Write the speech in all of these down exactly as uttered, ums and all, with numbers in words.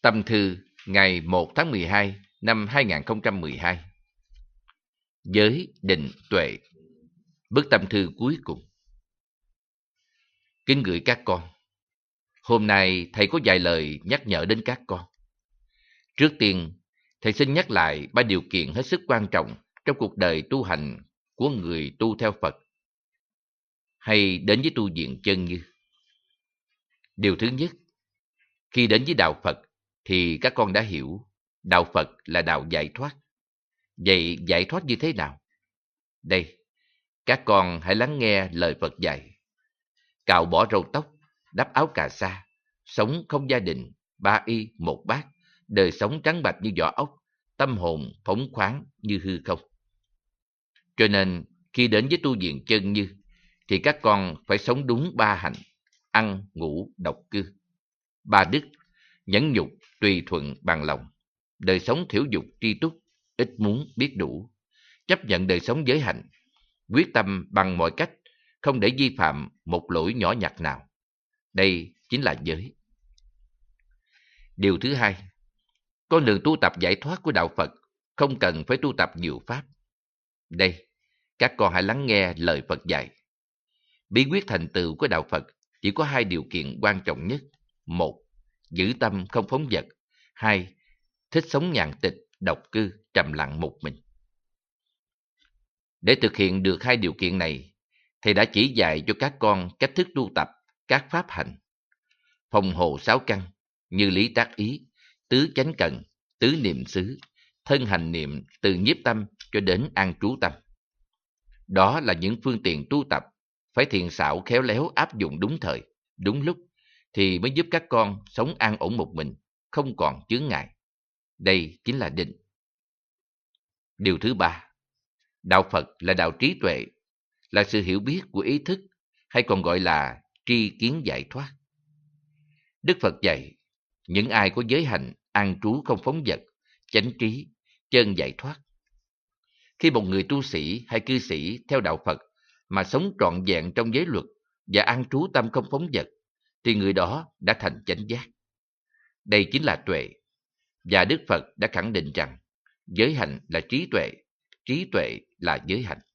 Tâm thư ngày một tháng mười hai năm hai nghìn không trăm mười hai. Giới định tuệ. Bức tâm thư cuối cùng. Kính gửi các con. Hôm nay thầy có vài lời nhắc nhở đến các con. Trước tiên, thầy xin nhắc lại ba điều kiện hết sức quan trọng trong cuộc đời tu hành của người tu theo Phật hay đến với tu viện chân như. Điều thứ nhất, khi đến với đạo Phật thì các con đã hiểu đạo Phật là đạo giải thoát. Vậy giải thoát như thế nào? Đây, các con hãy lắng nghe lời Phật dạy. Cạo bỏ râu tóc, đắp áo cà sa, sống không gia đình, ba y một bát, đời sống trắng bạch như vỏ ốc, tâm hồn phóng khoáng như hư không. Cho nên, khi đến với tu viện chân như, thì các con phải sống đúng ba hạnh: ăn, ngủ, độc cư. Ba đức: nhẫn nhục, tùy thuận, bằng lòng. Đời sống thiểu dục, tri túc, ít muốn, biết đủ. Chấp nhận đời sống giới hạnh, quyết tâm bằng mọi cách không để vi phạm một lỗi nhỏ nhặt nào. Đây chính là giới. Điều thứ hai, con đường tu tập giải thoát của đạo Phật không cần phải tu tập nhiều pháp. Đây, các con hãy lắng nghe lời Phật dạy. Bí quyết thành tựu của đạo Phật chỉ có hai điều kiện quan trọng nhất. Một, giữ tâm không phóng dật. Hai, thích sống nhàn tịch, độc cư, trầm lặng một mình. Để thực hiện được hai điều kiện này, thầy đã chỉ dạy cho các con cách thức tu tập các pháp hành. Phòng hộ sáu căn như lý tác ý, tứ chánh cần, tứ niệm xứ, thân hành niệm từ nhiếp tâm cho đến an trú tâm. Đó là những phương tiện tu tập phải thiện xảo khéo léo áp dụng đúng thời, đúng lúc thì mới giúp các con sống an ổn một mình, không còn chướng ngại. Đây chính là định. Điều thứ ba, đạo Phật là đạo trí tuệ, là sự hiểu biết của ý thức, hay còn gọi là tri kiến giải thoát. Đức Phật dạy, những ai có giới hạnh, an trú không phóng dật, chánh trí, chân giải thoát. Khi một người tu sĩ hay cư sĩ theo đạo Phật mà sống trọn vẹn trong giới luật và an trú tâm không phóng dật, thì người đó đã thành chánh giác. Đây chính là tuệ. Và Đức Phật đã khẳng định rằng giới hạnh là trí tuệ, trí tuệ là giới hạnh.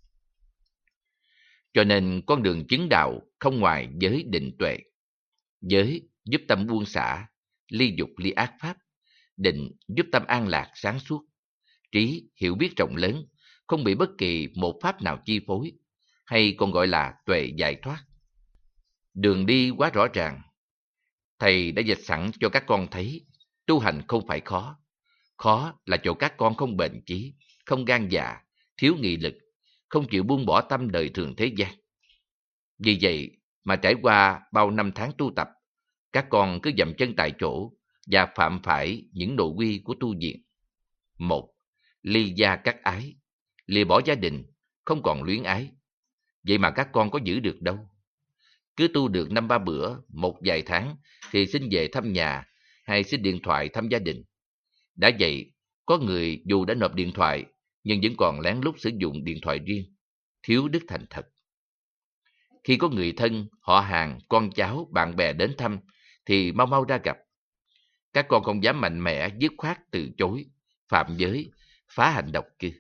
Cho nên con đường chứng đạo không ngoài giới định tuệ. Giới giúp tâm buông xả, ly dục ly ác pháp. Định giúp tâm an lạc sáng suốt. Trí hiểu biết rộng lớn, không bị bất kỳ một pháp nào chi phối, hay còn gọi là tuệ giải thoát. Đường đi quá rõ ràng. Thầy đã dịch sẵn cho các con thấy, tu hành không phải khó. Khó là chỗ các con không bền chí, không gan dạ, thiếu nghị lực, không chịu buông bỏ tâm đời thường thế gian. Vì vậy mà trải qua bao năm tháng tu tập, các con cứ dậm chân tại chỗ và phạm phải những nội quy của tu viện. Một, ly gia cắt ái, lìa bỏ gia đình, không còn luyến ái. Vậy mà các con có giữ được đâu. Cứ tu được năm ba bữa, một vài tháng thì xin về thăm nhà hay xin điện thoại thăm gia đình. Đã vậy, có người dù đã nộp điện thoại nhưng vẫn còn lén lút sử dụng điện thoại riêng, thiếu đức thành thật. Khi có người thân, họ hàng, con cháu, bạn bè đến thăm thì mau mau ra gặp. Các con không dám mạnh mẽ, dứt khoát từ chối, phạm giới, phá hạnh độc cư.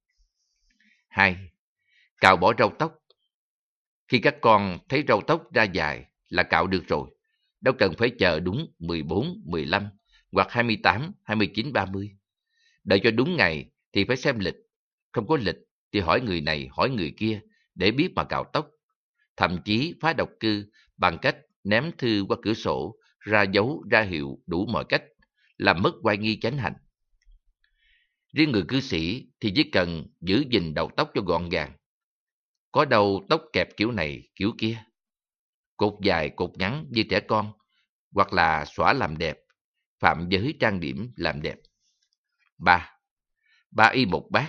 Hai, cạo bỏ râu tóc. Khi các con thấy râu tóc ra dài là cạo được rồi, đâu cần phải chờ đúng mười bốn, mười lăm hoặc hai mươi tám, hai mươi chín, ba mươi. Đợi cho đúng ngày thì phải xem lịch, không có lịch thì hỏi người này hỏi người kia để biết mà cạo tóc. Thậm chí phá độc cư bằng cách ném thư qua cửa sổ, ra dấu, ra hiệu đủ mọi cách, làm mất oai nghi chánh hạnh. Riêng người cư sĩ thì chỉ cần giữ gìn đầu tóc cho gọn gàng. Có đâu tóc kẹp kiểu này, kiểu kia. Cột dài, cột ngắn như trẻ con, hoặc là xõa làm đẹp, phạm giới trang điểm làm đẹp. Ba, ba y một bát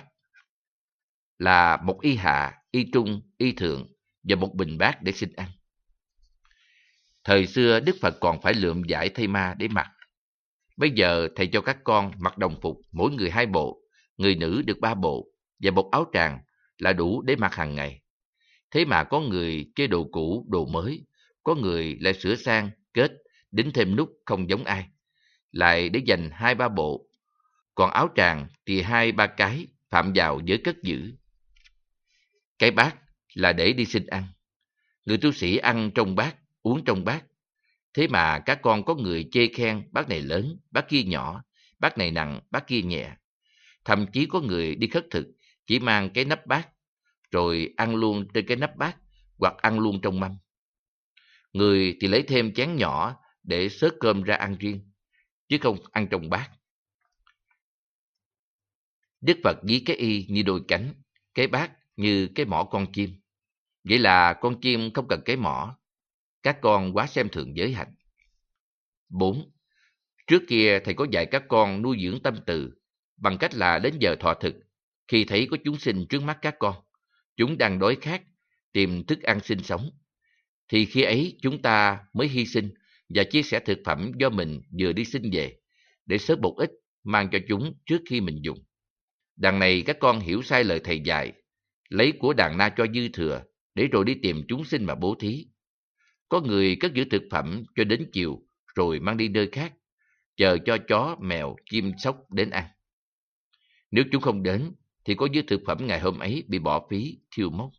là một y hạ, y trung, y thượng và một bình bát để xin ăn. Thời xưa Đức Phật còn phải lượm vải thay ma để mặc. Bây giờ thầy cho các con mặc đồng phục mỗi người hai bộ, người nữ được ba bộ và một áo tràng là đủ để mặc hàng ngày. Thế mà có người chơi đồ cũ, đồ mới, có người lại sửa sang, kết, đính thêm nút không giống ai. lại để dành hai ba bộ, còn áo tràng thì hai ba cái phạm vào giới cất giữ. Cái bát là để đi xin ăn. Người tu sĩ ăn trong bát, uống trong bát. Thế mà các con có người chê khen bát này lớn, bát kia nhỏ, bát này nặng, bát kia nhẹ. Thậm chí có người đi khất thực chỉ mang cái nắp bát, rồi ăn luôn trên cái nắp bát, hoặc ăn luôn trong mâm. Người thì lấy thêm chén nhỏ để xớt cơm ra ăn riêng, chứ không ăn trong bát. Đức Phật ví cái y như đôi cánh, cái bát như cái mỏ con chim. Vậy là con chim không cần cái mỏ. Các con quá xem thường giới hạnh. bốn. Trước kia thầy có dạy các con nuôi dưỡng tâm từ bằng cách là đến giờ thọ thực, khi thấy có chúng sinh trước mắt các con, chúng đang đói khát, tìm thức ăn sinh sống, thì khi ấy chúng ta mới hy sinh và chia sẻ thực phẩm do mình vừa đi xin về, để xớt một ít mang cho chúng trước khi mình dùng. Đằng này các con hiểu sai lời thầy dạy, lấy của đàn na cho dư thừa, để rồi đi tìm chúng sinh mà bố thí. Có người cất giữ thực phẩm cho đến chiều, rồi mang đi nơi khác, chờ cho chó, mèo, chim sóc đến ăn. Nếu chúng không đến, thì có dư thực phẩm ngày hôm ấy bị bỏ phí, thiêu mốc.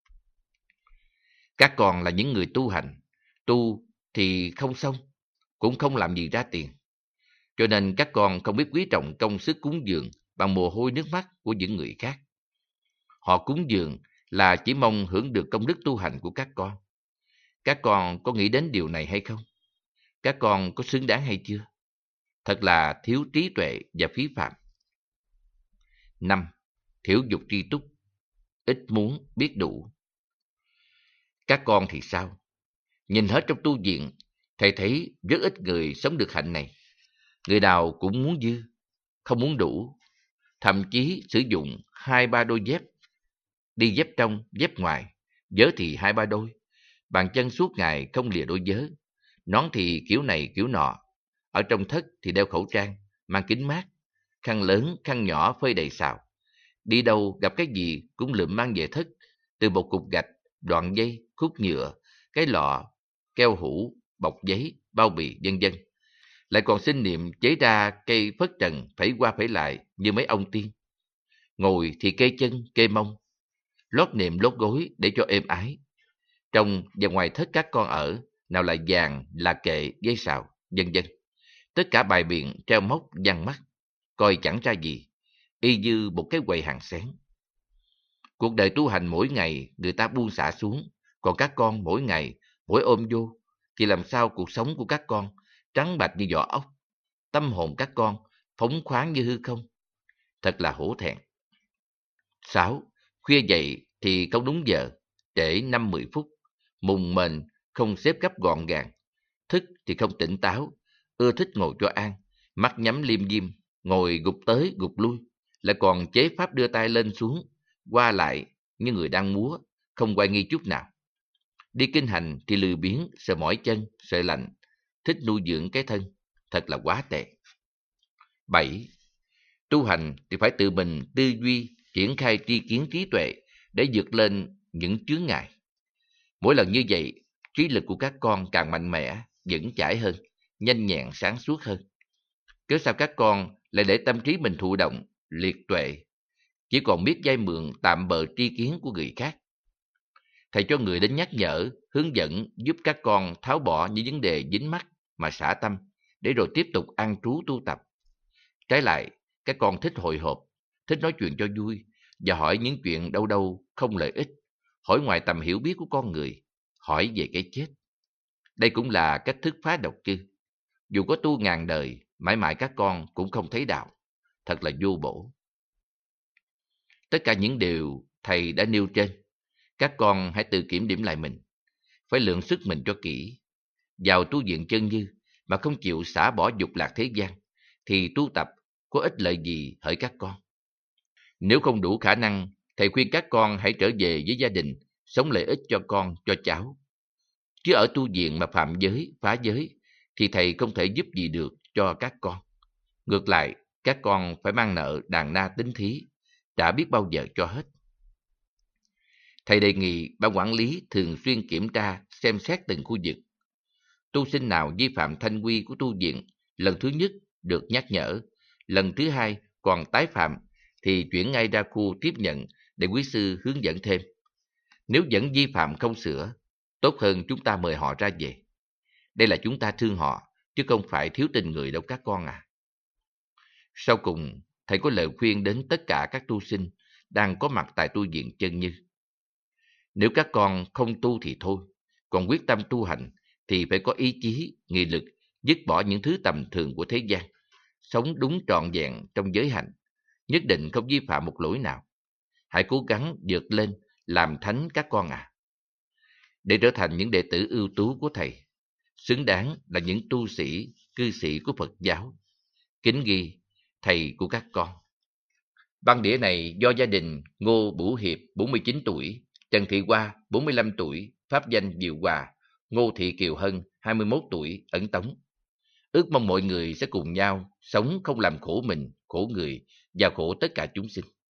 Các con là những người tu hành, tu thì không xong, cũng không làm gì ra tiền. Cho nên các con không biết quý trọng công sức cúng dường bằng mồ hôi nước mắt của những người khác. Họ cúng dường là chỉ mong hưởng được công đức tu hành của các con. Các con có nghĩ đến điều này hay không? Các con có xứng đáng hay chưa? Thật là thiếu trí tuệ và phí phạm. năm. Thiểu dục tri túc, ít muốn biết đủ. Các con thì sao? Nhìn hết trong tu viện, thầy thấy rất ít người sống được hạnh này. Người nào cũng muốn dư, không muốn đủ. Thậm chí sử dụng hai ba đôi dép, đi dép trong, dép ngoài, vớ thì hai ba đôi. Bàn chân suốt ngày không lìa đôi vớ. Nón thì kiểu này kiểu nọ. Ở trong thất thì đeo khẩu trang, mang kính mát, khăn lớn, khăn nhỏ phơi đầy xào. Đi đâu gặp cái gì cũng lượm mang về thất, từ một cục gạch, đoạn dây, khúc nhựa, cái lọ, keo hũ, bọc giấy, bao bì, vân vân. Lại còn xin niệm chế ra cây phất trần phẩy qua phẩy lại như mấy ông tiên. Ngồi thì kê chân, kê mông, lót niệm lót gối để cho êm ái. Trong và ngoài thất các con ở, nào là vàng, là kệ, dây sào, vân vân. Tất cả bài biện treo móc văng mắt, coi chẳng ra gì, y như một cái quầy hàng xén. Cuộc đời tu hành mỗi ngày người ta buông xả xuống, còn các con mỗi ngày, mỗi ôm vô, thì làm sao cuộc sống của các con trắng bạch như vỏ ốc, tâm hồn các con phóng khoáng như hư không? Thật là hổ thẹn. sáu. Khuya dậy thì không đúng giờ, trễ năm mười phút, mùng mền không xếp gấp gọn gàng, thức thì không tỉnh táo, ưa thích ngồi cho an, mắt nhắm liêm diêm, ngồi gục tới gục lui, lại còn chế pháp đưa tay lên xuống, qua lại như người đang múa, không quay nghi chút nào. Đi kinh hành thì lười biếng, sợ mỏi chân, sợ lạnh, thích nuôi dưỡng cái thân, thật là quá tệ. bảy. Tu hành thì phải tự mình tư duy, triển khai tri kiến trí tuệ để vượt lên những chướng ngại. Mỗi lần như vậy, trí lực của các con càng mạnh mẽ, vững chãi hơn, nhanh nhẹn sáng suốt hơn. Cớ sao các con lại để tâm trí mình thụ động, liệt tuệ, chỉ còn biết vay mượn tạm bợ tri kiến của người khác? Thầy cho người đến nhắc nhở, hướng dẫn giúp các con tháo bỏ những vấn đề dính mắc mà xả tâm, để rồi tiếp tục an trú tu tập. Trái lại, các con thích hồi hộp, thích nói chuyện cho vui và hỏi những chuyện đâu đâu không lợi ích, hỏi ngoài tầm hiểu biết của con người, hỏi về cái chết. Đây cũng là cách thức phá độc chứ. Dù có tu ngàn đời, mãi mãi các con cũng không thấy đạo. Thật là vô bổ. Tất cả những điều thầy đã nêu trên, các con hãy tự kiểm điểm lại mình. Phải lượng sức mình cho kỹ. Vào tu viện chân như mà không chịu xả bỏ dục lạc thế gian, thì tu tập có ích lợi gì hỡi các con? Nếu không đủ khả năng, thầy khuyên các con hãy trở về với gia đình, sống lợi ích cho con, cho cháu. Chứ ở tu viện mà phạm giới, phá giới, thì thầy không thể giúp gì được cho các con. Ngược lại, các con phải mang nợ đàn na tính thí, trả biết bao giờ cho hết. Thầy đề nghị ban quản lý thường xuyên kiểm tra, xem xét từng khu vực. Tu sinh nào vi phạm thanh quy của tu viện lần thứ nhất được nhắc nhở, lần thứ hai còn tái phạm thì chuyển ngay ra khu tiếp nhận để quý sư hướng dẫn thêm. Nếu vẫn vi phạm không sửa, tốt hơn chúng ta mời họ ra về. Đây là chúng ta thương họ, chứ không phải thiếu tình người đâu các con à. Sau cùng, thầy có lời khuyên đến tất cả các tu sinh đang có mặt tại tu viện Chân Như. Nếu các con không tu thì thôi, còn quyết tâm tu hành thì phải có ý chí, nghị lực, dứt bỏ những thứ tầm thường của thế gian, sống đúng trọn vẹn trong giới hạnh, nhất định không vi phạm một lỗi nào. Hãy cố gắng vượt lên, làm thánh các con à. Để trở thành những đệ tử ưu tú của thầy, xứng đáng là những tu sĩ, cư sĩ của Phật giáo. Kính ghi, thầy của các con. Băng đĩa này do gia đình Ngô Bửu Hiệp bốn mươi chín tuổi, Trần Thị Hoa bốn mươi lăm tuổi, pháp danh Diệu Hòa, Ngô Thị Kiều Hân hai mươi mốt tuổi, ấn tống. Ước mong mọi người sẽ cùng nhau sống không làm khổ mình, khổ người và khổ tất cả chúng sinh.